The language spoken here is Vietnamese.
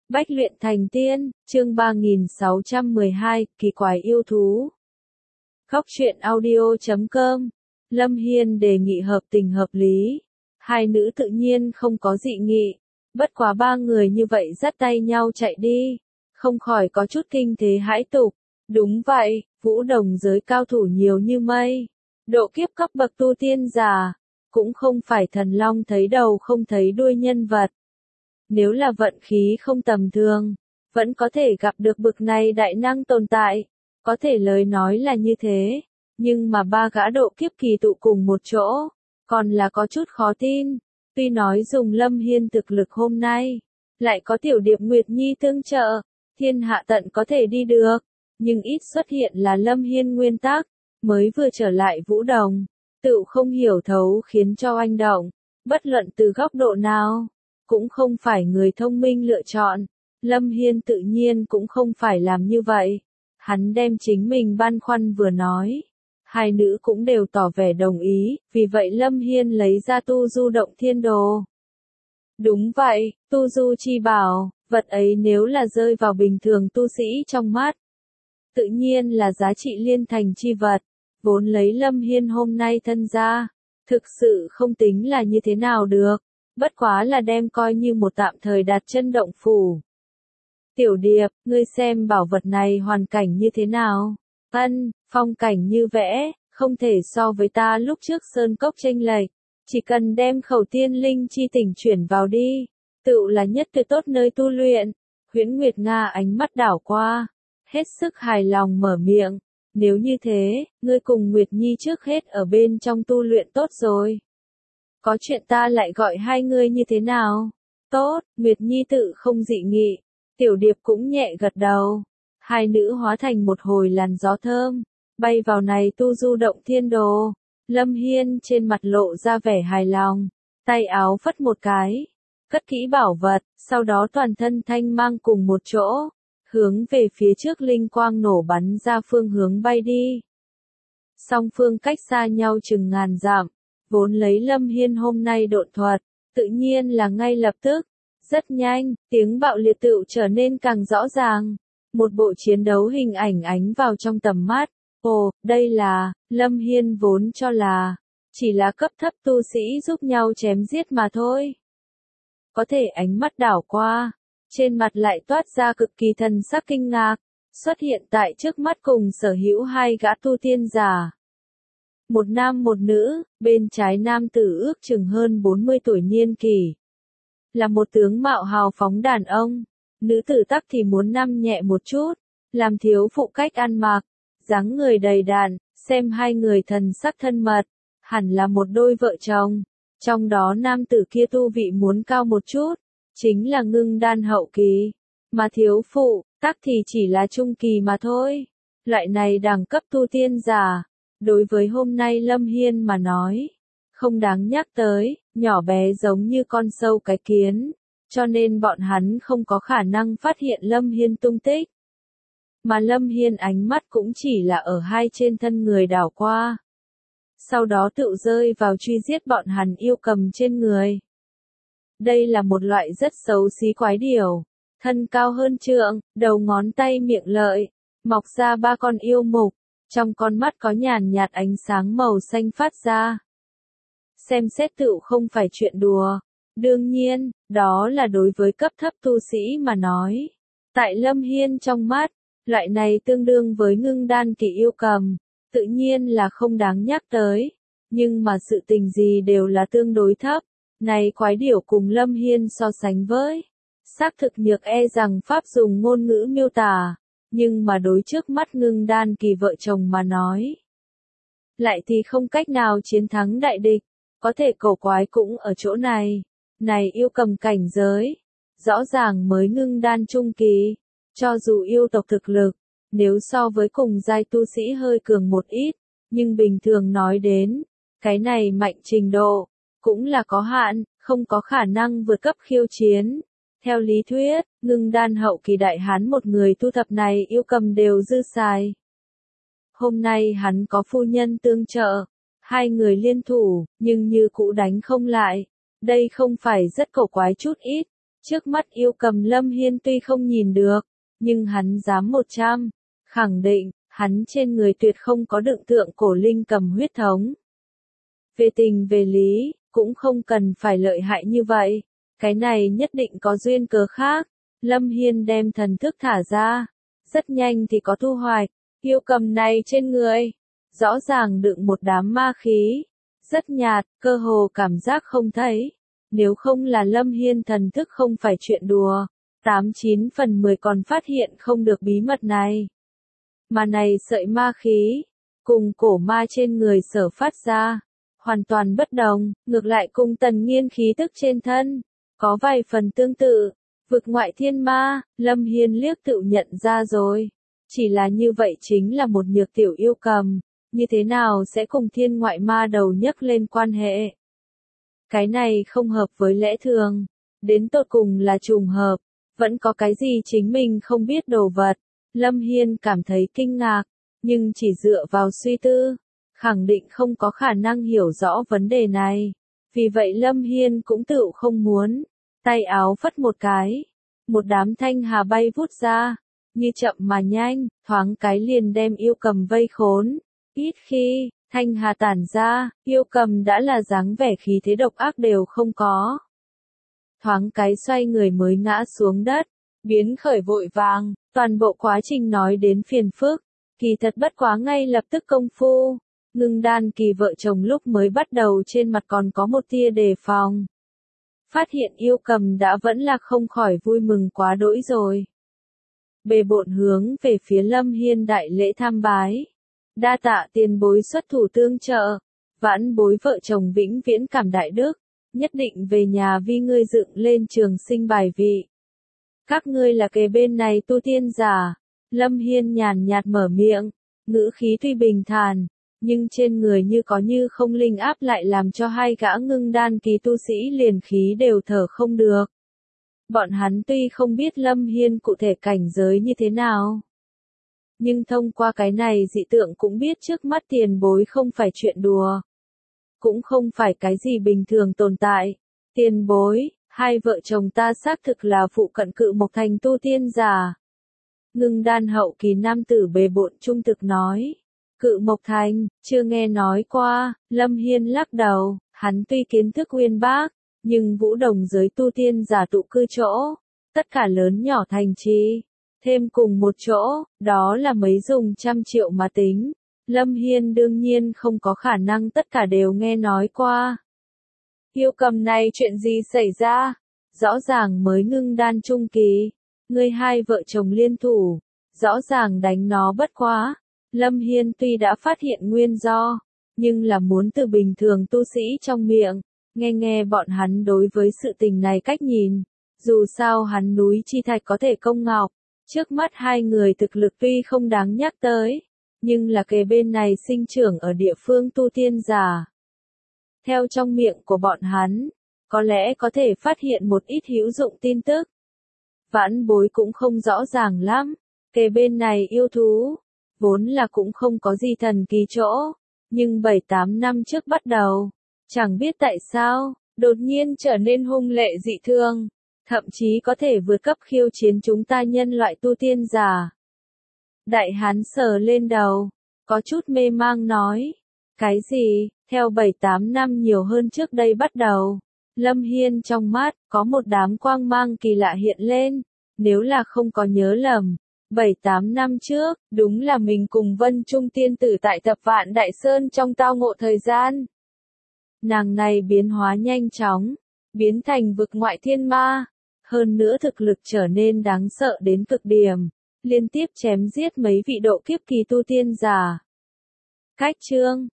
Bách luyện thành tiên, chương 3612, kỳ quái yêu thú. Khóc truyện audio.com. Lâm Hiên đề nghị hợp tình hợp lý. Hai nữ tự nhiên không có dị nghị. Bất quá ba người như vậy dắt tay nhau chạy đi. Không khỏi có chút kinh thế hãi tục. Đúng vậy, vũ đồng giới cao thủ nhiều như mây. Độ kiếp cấp bậc tu tiên giả. Cũng không phải thần long thấy đầu không thấy đuôi nhân vật. Nếu là vận khí không tầm thường, vẫn có thể gặp được bực này đại năng tồn tại. Có thể lời nói là như thế, nhưng mà ba gã độ kiếp kỳ tụ cùng một chỗ, còn là có chút khó tin. Tuy nói dùng Lâm Hiên thực lực hôm nay, lại có tiểu điệp Nguyệt Nhi tương trợ, thiên hạ tận có thể đi được, nhưng ít xuất hiện là Lâm Hiên nguyên tắc, mới vừa trở lại vũ đồng, tự không hiểu thấu khiến cho oanh động, bất luận từ góc độ nào. Cũng không phải người thông minh lựa chọn, Lâm Hiên tự nhiên cũng không phải làm như vậy. Hắn đem chính mình băn khoăn vừa nói. Hai nữ cũng đều tỏ vẻ đồng ý, vì vậy Lâm Hiên lấy ra tu du động thiên đồ. Đúng vậy, tu du chi bảo, vật ấy nếu là rơi vào bình thường tu sĩ trong mắt. Tự nhiên là giá trị liên thành chi vật, vốn lấy Lâm Hiên hôm nay thân ra. Thực sự không tính là như thế nào được. Bất quá là đem coi như một tạm thời đặt chân động phủ. Tiểu điệp, ngươi xem bảo vật này hoàn cảnh như thế nào? Phong cảnh như vẽ, không thể so với ta lúc trước sơn cốc chênh lệch. Chỉ cần đem khẩu tiên linh chi tỉnh chuyển vào đi, tựu là nhất tuyệt tốt nơi tu luyện. Huyễn Nguyệt Nga ánh mắt đảo qua, hết sức hài lòng mở miệng. Nếu như thế, ngươi cùng Nguyệt Nhi trước hết ở bên trong tu luyện tốt rồi. Có chuyện ta lại gọi hai ngươi như thế nào? Tốt, Nguyệt Nhi tự không dị nghị. Tiểu điệp cũng nhẹ gật đầu. Hai nữ hóa thành một hồi làn gió thơm, bay vào này tu du động thiên đồ. Lâm Hiên trên mặt lộ ra vẻ hài lòng, tay áo phất một cái, cất kỹ bảo vật, sau đó toàn thân thanh mang cùng một chỗ, hướng về phía trước linh quang nổ bắn ra phương hướng bay đi. Song phương cách xa nhau chừng ngàn dặm. Vốn lấy Lâm Hiên hôm nay độn thuật, tự nhiên là ngay lập tức. Rất nhanh, tiếng bạo liệt tựu trở nên càng rõ ràng. Một bộ chiến đấu hình ảnh ánh vào trong tầm mắt. Ồ, đây là, Lâm Hiên vốn cho là, chỉ là cấp thấp tu sĩ giúp nhau chém giết mà thôi. Có thể ánh mắt đảo qua, trên mặt lại toát ra cực kỳ thần sắc kinh ngạc, xuất hiện tại trước mắt cùng sở hữu hai gã tu tiên giả. Một nam một nữ, bên trái nam tử ước chừng hơn 40 tuổi niên kỷ. Là một tướng mạo hào phóng đàn ông, nữ tử tắc thì muốn năm nhẹ một chút, làm thiếu phụ cách ăn mặc, dáng người đầy đặn, xem hai người thần sắc thân mật, hẳn là một đôi vợ chồng. Trong đó nam tử kia tu vị muốn cao một chút, chính là ngưng đan hậu kỳ, mà thiếu phụ, tắc thì chỉ là trung kỳ mà thôi. Loại này đẳng cấp tu tiên giả. Đối với hôm nay Lâm Hiên mà nói, không đáng nhắc tới, nhỏ bé giống như con sâu cái kiến, cho nên bọn hắn không có khả năng phát hiện Lâm Hiên tung tích. Mà Lâm Hiên ánh mắt cũng chỉ là ở hai trên thân người đảo qua. Sau đó tự rơi vào truy giết bọn hắn yêu cầm trên người. Đây là một loại rất xấu xí quái điểu, thân cao hơn trượng, đầu ngón tay miệng lợi, mọc ra ba con yêu mục. Trong con mắt có nhàn nhạt ánh sáng màu xanh phát ra. Xem xét tựu không phải chuyện đùa. Đương nhiên, đó là đối với cấp thấp tu sĩ mà nói. Tại Lâm Hiên trong mắt, loại này tương đương với ngưng đan kỳ yêu cầm, tự nhiên là không đáng nhắc tới. Nhưng mà sự tình gì đều là tương đối thấp. Này quái điểu cùng Lâm Hiên so sánh với. Xác thực nhược e rằng Pháp dùng ngôn ngữ miêu tả. Nhưng mà đối trước mắt ngưng đan kỳ vợ chồng mà nói, lại thì không cách nào chiến thắng đại địch. Có thể cổ quái cũng ở chỗ này. Này yêu cầm cảnh giới, rõ ràng mới ngưng đan trung kỳ. Cho dù yêu tộc thực lực, nếu so với cùng giai tu sĩ hơi cường một ít, nhưng bình thường nói đến, cái này mạnh trình độ, cũng là có hạn, không có khả năng vượt cấp khiêu chiến. Theo lý thuyết, ngưng đan hậu kỳ đại hán một người thu thập này yêu cầm đều dư xài. Hôm nay hắn có phu nhân tương trợ, hai người liên thủ, nhưng như cũ đánh không lại. Đây không phải rất cổ quái chút ít, Trước mắt Yêu Cầm Lâm Hiên tuy không nhìn được, nhưng hắn dám 100, khẳng định, hắn trên người tuyệt không có đựng tượng cổ linh cầm huyết thống. Về tình về lý, cũng không cần phải lợi hại như vậy, cái này nhất định có duyên cớ khác. Lâm Hiên đem thần thức thả ra, rất nhanh thì có thu hoạch, yêu cầm này trên người, rõ ràng đựng một đám ma khí, rất nhạt, cơ hồ cảm giác không thấy. Nếu không là Lâm Hiên thần thức không phải chuyện đùa, 89 phần 10 còn phát hiện không được bí mật này. Mà này sợi ma khí, cùng cổ ma trên người sở phát ra, hoàn toàn bất đồng, ngược lại cùng Tần Nghiên khí tức trên thân, có vài phần tương tự. Vực ngoại thiên ma, Lâm Hiên liếc tự nhận ra rồi. Chỉ là như vậy chính là một nhược tiểu yêu cầm, như thế nào sẽ cùng thiên ngoại ma đầu nhấc lên quan hệ. Cái này không hợp với lẽ thường, đến tột cùng là trùng hợp, vẫn có cái gì chính mình không biết đồ vật. Lâm Hiên cảm thấy kinh ngạc, nhưng chỉ dựa vào suy tư, khẳng định không có khả năng hiểu rõ vấn đề này. Vì vậy Lâm Hiên cũng tự không muốn. Tay áo phất một cái, một đám thanh hà bay vút ra, như chậm mà nhanh, thoáng cái liền đem yêu cầm vây khốn. Ít khi, thanh hà tản ra, yêu cầm đã là dáng vẻ khí thế độc ác đều không có. Thoáng cái xoay người mới ngã xuống đất, biến khởi vội vàng, toàn bộ quá trình nói đến phiền phức, kỳ thật bất quá ngay lập tức công phu. Ngưng Đan Kỳ vợ chồng lúc mới bắt đầu trên mặt còn có một tia đề phòng. Phát hiện yêu cầm đã vẫn là không khỏi vui mừng quá đỗi rồi. Bề bộn hướng về phía Lâm Hiên đại lễ tham bái. Đa tạ tiền bối xuất thủ tương trợ. Vãn bối vợ chồng vĩnh viễn cảm đại đức. Nhất định về nhà vi ngươi dựng lên trường sinh bài vị. Các ngươi là kề bên này tu tiên giả. Lâm Hiên nhàn nhạt mở miệng. Ngữ khí tuy bình thản, nhưng trên người như có như không linh áp lại làm cho hai gã ngưng đan kỳ tu sĩ liền khí đều thở không được. Bọn hắn tuy không biết Lâm Hiên cụ thể cảnh giới như thế nào, nhưng thông qua cái này dị tượng cũng biết trước mắt tiền bối không phải chuyện đùa. Cũng không phải cái gì bình thường tồn tại. Tiền bối, hai vợ chồng ta xác thực là phụ cận Cự Mộc Thành tu tiên giả. Ngưng đan hậu kỳ nam tử bề bộn trung thực nói. Cự Mộc Thành, chưa nghe nói qua. Lâm Hiên lắc đầu, hắn tuy kiến thức uyên bác, nhưng Vũ Đồng giới tu tiên giả tụ cư chỗ, tất cả lớn nhỏ thành trì, thêm cùng một chỗ, đó là mấy dùng trăm triệu mà tính. Lâm Hiên đương nhiên không có khả năng tất cả đều nghe nói qua. Yêu cầm này chuyện gì xảy ra? Rõ ràng mới ngưng đan trung kỳ, ngươi hai vợ chồng liên thủ, rõ ràng đánh nó bất quá. Lâm Hiên tuy đã phát hiện nguyên do, nhưng là muốn từ bình thường tu sĩ trong miệng, nghe bọn hắn đối với sự tình này cách nhìn. Dù sao hắn núi chi thạch có thể công ngọc, trước mắt hai người thực lực tuy không đáng nhắc tới, nhưng là kề bên này sinh trưởng ở địa phương tu tiên giả. Theo trong miệng của bọn hắn, có lẽ có thể phát hiện một ít hữu dụng tin tức. Vãn bối cũng không rõ ràng lắm, kề bên này yêu thú, vốn là cũng không có gì thần kỳ chỗ, nhưng 7-8 năm trước bắt đầu, chẳng biết tại sao, đột nhiên trở nên hung lệ dị thường, thậm chí có thể vượt cấp khiêu chiến chúng ta nhân loại tu tiên giả. Đại hán sờ lên đầu, có chút mê mang nói, cái gì, theo 7-8 năm nhiều hơn trước đây bắt đầu. Lâm Hiên trong mắt, có một đám quang mang kỳ lạ hiện lên, nếu là không có nhớ lầm. 7-8 năm trước, đúng là mình cùng Vân Trung tiên tử tại Thập Vạn Đại Sơn trong tao ngộ thời gian. Nàng này biến hóa nhanh chóng, biến thành vực ngoại thiên ma, hơn nữa thực lực trở nên đáng sợ đến cực điểm, liên tiếp chém giết mấy vị độ kiếp kỳ tu tiên giả. Cách chương